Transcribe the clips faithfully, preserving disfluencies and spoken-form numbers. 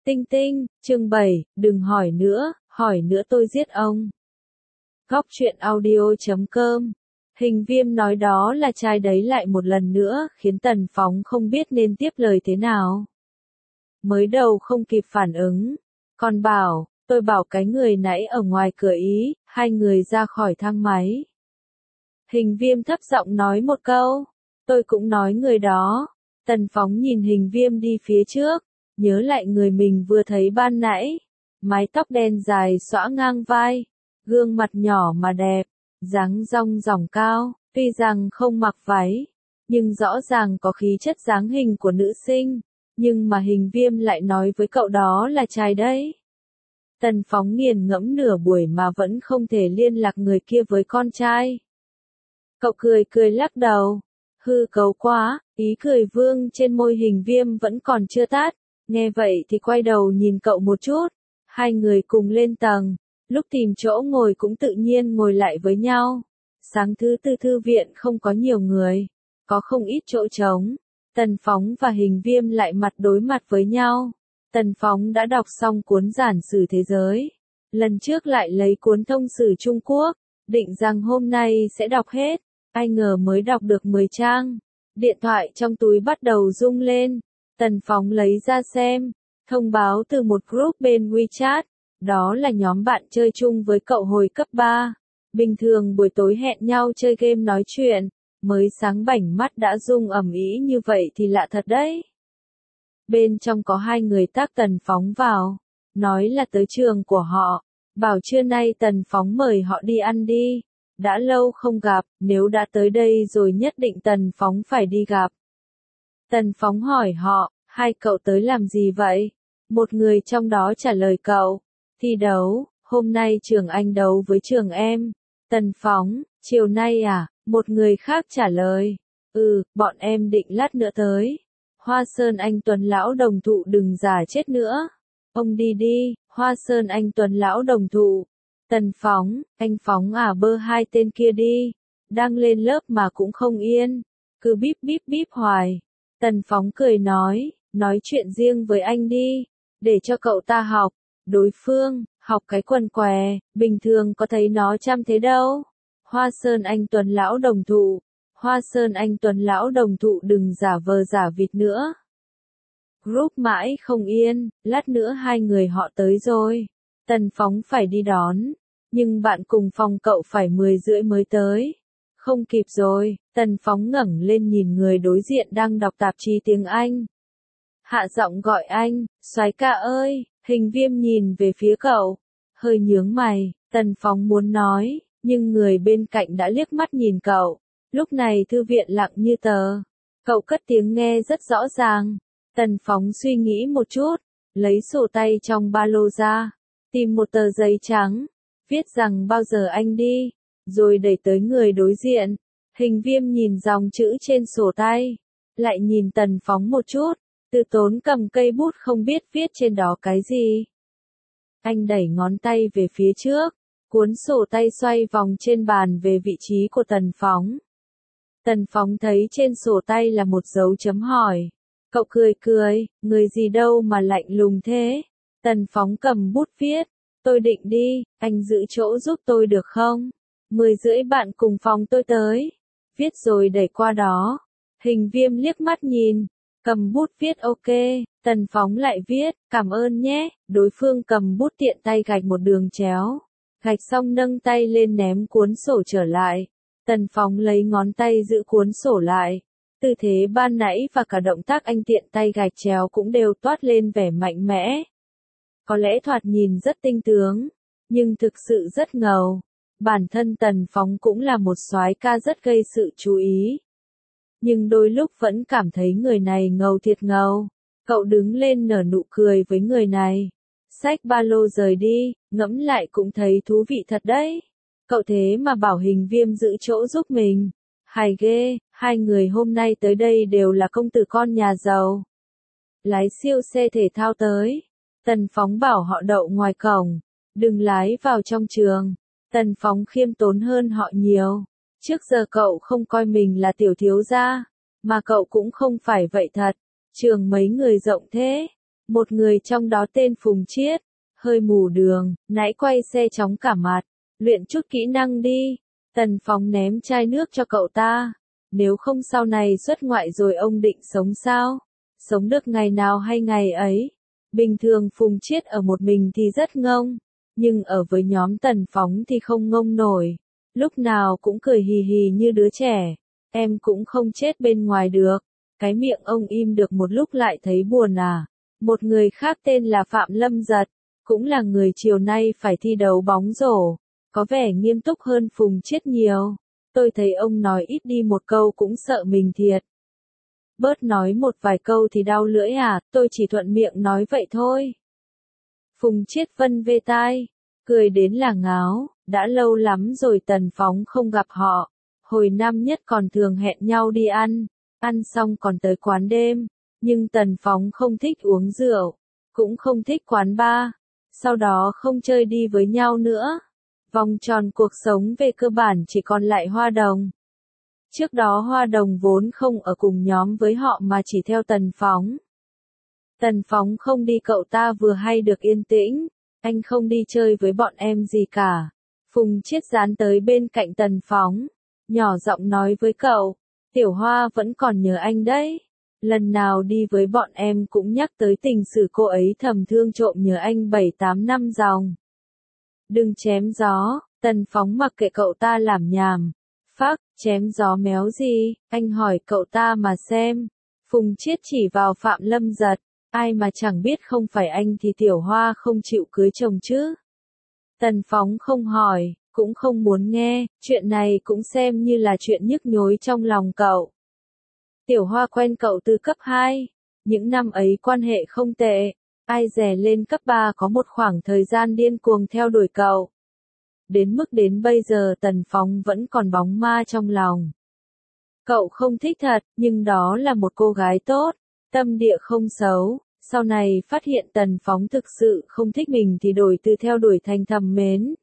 Tinh tinh, chương bảy, đừng hỏi nữa, hỏi nữa tôi giết ông. Góc truyện audio chấm com. Hình Viêm nói đó là trai đấy lại một lần nữa, khiến Tần Phóng không biết nên tiếp lời thế nào. Mới đầu không kịp phản ứng, còn bảo, tôi bảo cái người nãy ở ngoài cửa ý, hai người ra khỏi thang máy. Hình Viêm thấp giọng nói một câu, tôi cũng nói người đó. Tần Phóng nhìn Hình Viêm đi phía trước, nhớ lại người mình vừa thấy ban nãy, mái tóc đen dài xõa ngang vai, gương mặt nhỏ mà đẹp, dáng dong dỏng cao, tuy rằng không mặc váy, nhưng rõ ràng có khí chất dáng hình của nữ sinh, nhưng mà Hình Viêm lại nói với cậu đó là trai đấy. Tần Phóng nghiền ngẫm nửa buổi mà vẫn không thể liên lạc người kia với con trai. Cậu cười cười lắc đầu, hư cấu quá, ý cười vương trên môi Hình Viêm vẫn còn chưa tắt. Nghe vậy thì quay đầu nhìn cậu một chút, hai người cùng lên tầng, lúc tìm chỗ ngồi cũng tự nhiên ngồi lại với nhau. Sáng thứ tư thư viện không có nhiều người, có không ít chỗ trống, Tần Phóng và Hình Viêm lại mặt đối mặt với nhau. Tần Phóng đã đọc xong cuốn giản sử thế giới, lần trước lại lấy cuốn thông sử Trung Quốc, định rằng hôm nay sẽ đọc hết, ai ngờ mới đọc được mười trang, điện thoại trong túi bắt đầu rung lên. Tần Phóng lấy ra xem, thông báo từ một group bên WeChat, đó là nhóm bạn chơi chung với cậu hồi cấp ba. Bình thường buổi tối hẹn nhau chơi game nói chuyện, mới sáng bảnh mắt đã rung ầm ĩ như vậy thì lạ thật đấy. Bên trong có hai người tác Tần Phóng vào, nói là tới trường của họ, bảo trưa nay Tần Phóng mời họ đi ăn đi. Đã lâu không gặp, nếu đã tới đây rồi nhất định Tần Phóng phải đi gặp. Tần Phóng hỏi họ, hai cậu tới làm gì vậy? Một người trong đó trả lời cậu, thi đấu, hôm nay trường anh đấu với trường em. Tần Phóng, chiều nay à? Một người khác trả lời, ừ, bọn em định lát nữa tới. Hoa Sơn anh Tuấn lão đồng thụ đừng giả chết nữa. Ông đi đi, Hoa Sơn anh Tuấn lão đồng thụ. Tần Phóng, anh Phóng à bơ hai tên kia đi. Đang lên lớp mà cũng không yên. Cứ bíp bíp bíp hoài. Tần Phóng cười nói, nói chuyện riêng với anh đi, để cho cậu ta học. Đối phương, học cái quần què, bình thường có thấy nó chăm thế đâu. Hoa Sơn anh Tuấn lão đồng thụ, Hoa Sơn anh Tuấn lão đồng thụ đừng giả vờ giả vịt nữa. Group mãi không yên, lát nữa hai người họ tới rồi. Tần Phóng phải đi đón, nhưng bạn cùng phòng cậu phải mười rưỡi mới tới. Không kịp rồi, Tần Phóng ngẩng lên nhìn người đối diện đang đọc tạp chí tiếng Anh. Hạ giọng gọi anh, soái ca ơi. Hình Viêm nhìn về phía cậu, hơi nhướng mày. Tần Phóng muốn nói, nhưng người bên cạnh đã liếc mắt nhìn cậu. Lúc này thư viện lặng như tờ. Cậu cất tiếng nghe rất rõ ràng. Tần Phóng suy nghĩ một chút, lấy sổ tay trong ba lô ra, tìm một tờ giấy trắng, viết rằng bao giờ anh đi, rồi đẩy tới người đối diện. Hình Viêm nhìn dòng chữ trên sổ tay, lại nhìn Tần Phóng một chút, Từ Tốn cầm cây bút không biết viết trên đó cái gì. Anh đẩy ngón tay về phía trước, cuốn sổ tay xoay vòng trên bàn về vị trí của Tần Phóng. Tần Phóng thấy trên sổ tay là một dấu chấm hỏi. Cậu cười cười, người gì đâu mà lạnh lùng thế. Tần Phóng cầm bút viết, tôi định đi, anh giữ chỗ giúp tôi được không? Mười rưỡi bạn cùng phòng tôi tới. Viết rồi đẩy qua đó. Hình Viêm liếc mắt nhìn, cầm bút viết ok, Tần Phóng lại viết, cảm ơn nhé. Đối phương cầm bút tiện tay gạch một đường chéo. Gạch xong nâng tay lên ném cuốn sổ trở lại. Tần Phóng lấy ngón tay giữ cuốn sổ lại. Tư thế ban nãy và cả động tác anh tiện tay gạch chéo cũng đều toát lên vẻ mạnh mẽ. Có lẽ thoạt nhìn rất tinh tướng, nhưng thực sự rất ngầu. Bản thân Tần Phóng cũng là một soái ca rất gây sự chú ý. Nhưng đôi lúc vẫn cảm thấy người này ngầu thiệt ngầu. Cậu đứng lên nở nụ cười với người này. Xách ba lô rời đi, ngẫm lại cũng thấy thú vị thật đấy. Cậu thế mà bảo Hình Viêm giữ chỗ giúp mình. Hài ghê, hai người hôm nay tới đây đều là công tử con nhà giàu. Lái siêu xe thể thao tới. Tần Phóng bảo họ đậu ngoài cổng, đừng lái vào trong trường. Tần Phóng khiêm tốn hơn họ nhiều. Trước giờ cậu không coi mình là tiểu thiếu gia, mà cậu cũng không phải vậy thật. Trường mấy người rộng thế, Một người trong đó tên Phùng Chiết, hơi mù đường, nãy quay xe chóng cả mặt, luyện chút kỹ năng đi. Tần Phóng ném chai nước cho cậu ta. Nếu không sau này xuất ngoại rồi ông định sống sao? Sống được ngày nào hay ngày ấy? Bình thường Phùng Chiết ở một mình thì rất ngông, nhưng ở với nhóm Tần Phóng thì không ngông nổi. Lúc nào cũng cười hì hì như đứa trẻ. Em cũng không chết bên ngoài được. Cái miệng ông im được một lúc lại thấy buồn à. Một người khác tên là Phạm Lâm Giật, cũng là người chiều nay phải thi đấu bóng rổ, có vẻ nghiêm túc hơn Phùng Chiết nhiều. Tôi thấy ông nói ít đi một câu cũng sợ mình thiệt. Bớt nói một vài câu thì đau lưỡi à, tôi chỉ thuận miệng nói vậy thôi. Phùng Chiết vân vê tai, cười đến là ngáo, đã lâu lắm rồi Tần Phóng không gặp họ. Hồi năm nhất còn thường hẹn nhau đi ăn, ăn xong còn tới quán đêm, nhưng Tần Phóng không thích uống rượu, cũng không thích quán bar, sau đó không chơi đi với nhau nữa. Vòng tròn cuộc sống về cơ bản chỉ còn lại Hoa Đồng. Trước đó Hoa Đồng vốn không ở cùng nhóm với họ mà chỉ theo Tần Phóng. Tần Phóng không đi cậu ta vừa hay được yên tĩnh, anh không đi chơi với bọn em gì cả. Phùng Chiết dán tới bên cạnh Tần Phóng, nhỏ giọng nói với cậu, Tiểu Hoa vẫn còn nhớ anh đấy. Lần nào đi với bọn em cũng nhắc tới tình sử cô ấy thầm thương trộm nhớ anh bảy tám năm dòng. Đừng chém gió, Tần Phóng mặc kệ cậu ta làm nhảm. Phác, chém gió méo gì, anh hỏi cậu ta mà xem. Phùng Chiết chỉ vào Phạm Lâm Giật, ai mà chẳng biết không phải anh thì Tiểu Hoa không chịu cưới chồng chứ. Tần Phóng không hỏi, cũng không muốn nghe, chuyện này cũng xem như là chuyện nhức nhối trong lòng cậu. Tiểu Hoa quen cậu từ cấp hai, những năm ấy quan hệ không tệ, ai dè lên cấp ba có một khoảng thời gian điên cuồng theo đuổi cậu. Đến mức đến bây giờ Tần Phóng vẫn còn bóng ma trong lòng. Cậu không thích thật, nhưng đó là một cô gái tốt, tâm địa không xấu. Sau này phát hiện Tần Phóng thực sự không thích mình thì đổi từ theo đuổi thành thầm mến.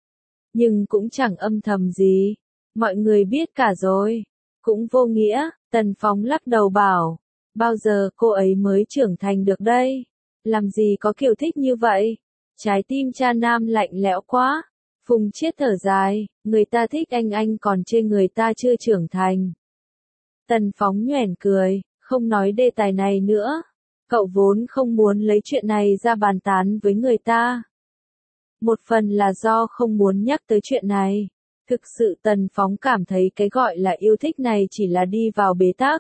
Nhưng cũng chẳng âm thầm gì, mọi người biết cả rồi. Cũng vô nghĩa, Tần Phóng lắc đầu bảo, bao giờ cô ấy mới trưởng thành được đây? Làm gì có kiểu thích như vậy? Trái tim cha nam lạnh lẽo quá. Phùng Chiết thở dài, người ta thích anh anh còn chê người ta chưa trưởng thành. Tần Phóng nhoẻn cười, không nói đề tài này nữa. Cậu vốn không muốn lấy chuyện này ra bàn tán với người ta. Một phần là do không muốn nhắc tới chuyện này. Thực sự Tần Phóng cảm thấy cái gọi là yêu thích này chỉ là đi vào bế tắc.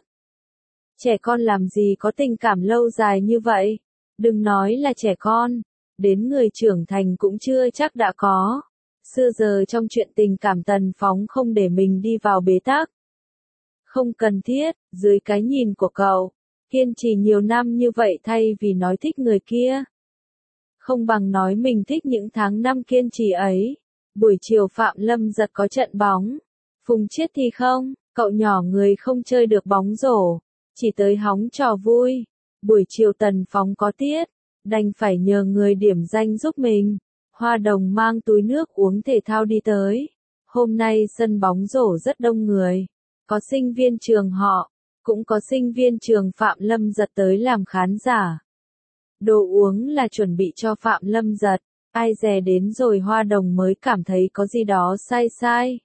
Trẻ con làm gì có tình cảm lâu dài như vậy? Đừng nói là trẻ con, đến người trưởng thành cũng chưa chắc đã có. Xưa giờ trong chuyện tình cảm Tần Phóng không để mình đi vào bế tắc. Không cần thiết, dưới cái nhìn của cậu, kiên trì nhiều năm như vậy thay vì nói thích người kia. Không bằng nói mình thích những tháng năm kiên trì ấy. Buổi chiều Phạm Lâm Giật có trận bóng. Phùng Chiết thì không, cậu nhỏ người không chơi được bóng rổ, chỉ tới hóng trò vui. Buổi chiều Tần Phóng có tiết, đành phải nhờ người điểm danh giúp mình. Hoa Đồng mang túi nước uống thể thao đi tới. Hôm nay sân bóng rổ rất đông người. Có sinh viên trường họ, cũng có sinh viên trường Phạm Lâm Giật tới làm khán giả. Đồ uống là chuẩn bị cho Phạm Lâm Giật. Ai dè đến rồi Hoa Đồng mới cảm thấy có gì đó sai sai.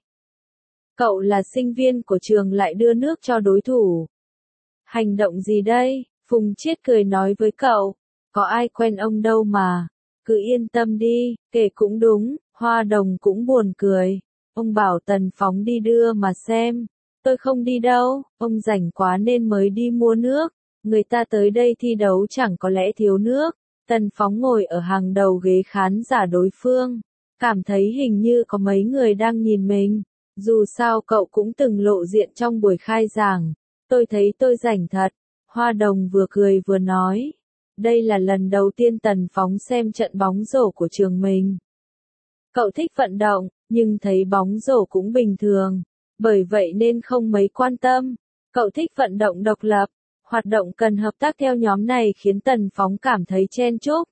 Cậu là sinh viên của trường lại đưa nước cho đối thủ. Hành động gì đây? Phùng Chiết cười nói với cậu. Có ai quen ông đâu mà. Cứ yên tâm đi, kể cũng đúng. Hoa Đồng cũng buồn cười. Ông bảo Tần Phóng đi đưa mà xem. Tôi không đi đâu, ông rảnh quá nên mới đi mua nước. Người ta tới đây thi đấu chẳng có lẽ thiếu nước. Tần Phóng ngồi ở hàng đầu ghế khán giả đối phương. Cảm thấy hình như có mấy người đang nhìn mình. Dù sao cậu cũng từng lộ diện trong buổi khai giảng. Tôi thấy tôi rảnh thật. Hoa Đồng vừa cười vừa nói. Đây là lần đầu tiên Tần Phóng xem trận bóng rổ của trường mình. Cậu thích vận động, nhưng thấy bóng rổ cũng bình thường. Bởi vậy nên không mấy quan tâm. Cậu thích vận động độc lập. Hoạt động cần hợp tác theo nhóm này khiến Tần Phóng cảm thấy chen chúc.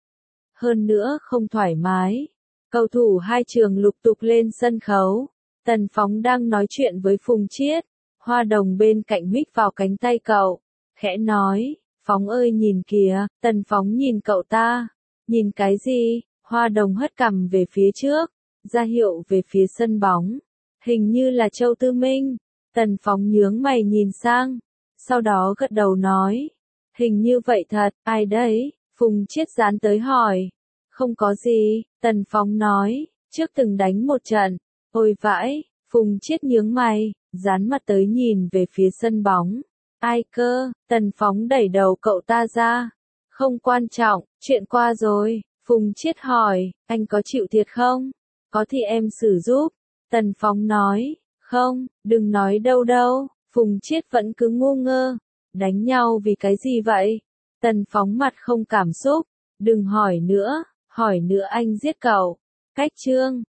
Hơn nữa không thoải mái. Cầu thủ hai trường lục tục lên sân khấu. Tần Phóng đang nói chuyện với Phùng Chiết. Hoa Đồng bên cạnh huých vào cánh tay cậu. Khẽ nói, Phóng Phóng ơi nhìn kìa, Tần Phóng nhìn cậu ta. Nhìn cái gì? Hoa Đồng hất cằm về phía trước, ra hiệu về phía sân bóng. Hình như là Châu Tư Minh. Tần Phóng nhướng mày nhìn sang, sau đó gật đầu nói. Hình như vậy thật, ai đấy? Phùng Chiết dán tới hỏi. Không có gì, Tần Phóng nói, trước từng đánh một trận. Ôi vãi, Phùng Chiết nhướng mày, dán mặt tới nhìn về phía sân bóng. Ai cơ? Tần Phóng đẩy đầu cậu ta ra. Không quan trọng, chuyện qua rồi. Phùng Chiết hỏi, anh có chịu thiệt không? Có thì em xử giúp. Tần Phóng nói, không, đừng nói đâu đâu. Phùng Chiết vẫn cứ ngu ngơ. Đánh nhau vì cái gì vậy? Tần Phóng mặt không cảm xúc. Đừng hỏi nữa, hỏi nữa anh giết cậu. Cách chương